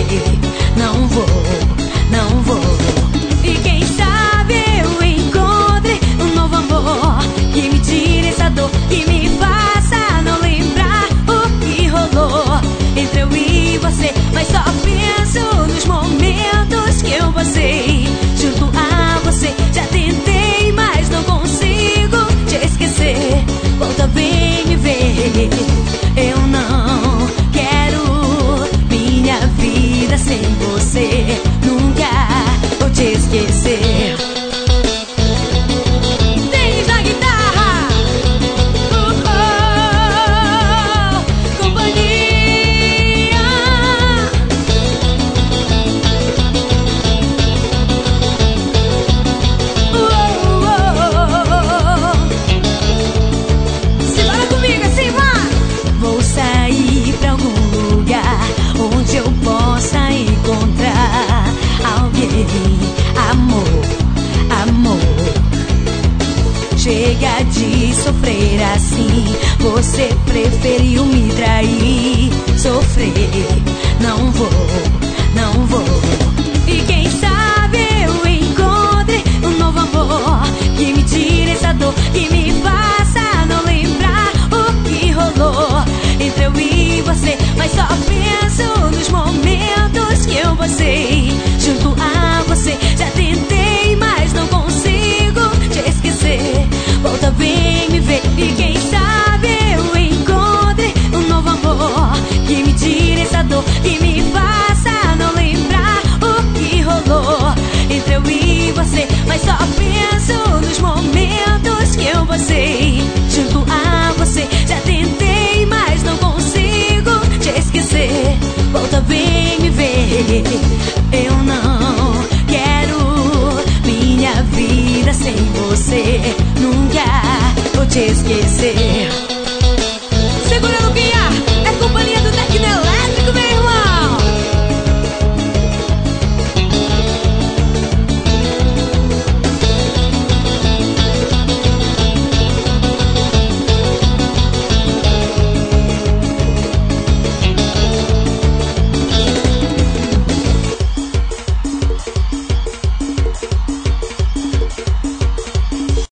não vou, não vou. E quem sabe eu encontre um novo amor que me tire essa dor, que me faça não lembrar o que rolou entre eu e você. Mas só penso nos momentos que eu passei junto a você. Já tentei, mas não consigo te esquecer. Volta bem me ver. Eu não quero minha vida sem você. Nunca vou te esquecer. Denis na guitarra. Companhia. Simbora comigo, assim vai. Vou sair pra algum lugar onde eu possa encontrar alguém. Amor, amor. Chega de sofrer assim. Você preferiu me trair. Sofrer, não vou, não vou. E quem sabe eu encontre um novo amor que me tire essa dor, que me faça não lembrar o que rolou entre eu e você. Mas só penso nos momentos que eu passei junto a você. Já tentei, mas não consigo te esquecer. Volta bem me ver. E quem sabe eu encontre um novo amor que me tire essa dor, que me faça não lembrar o que rolou entre eu e você. Mas só penso nos momentos que eu passei junto a você. Já tentei, mas não consigo te esquecer. Volta bem me ver.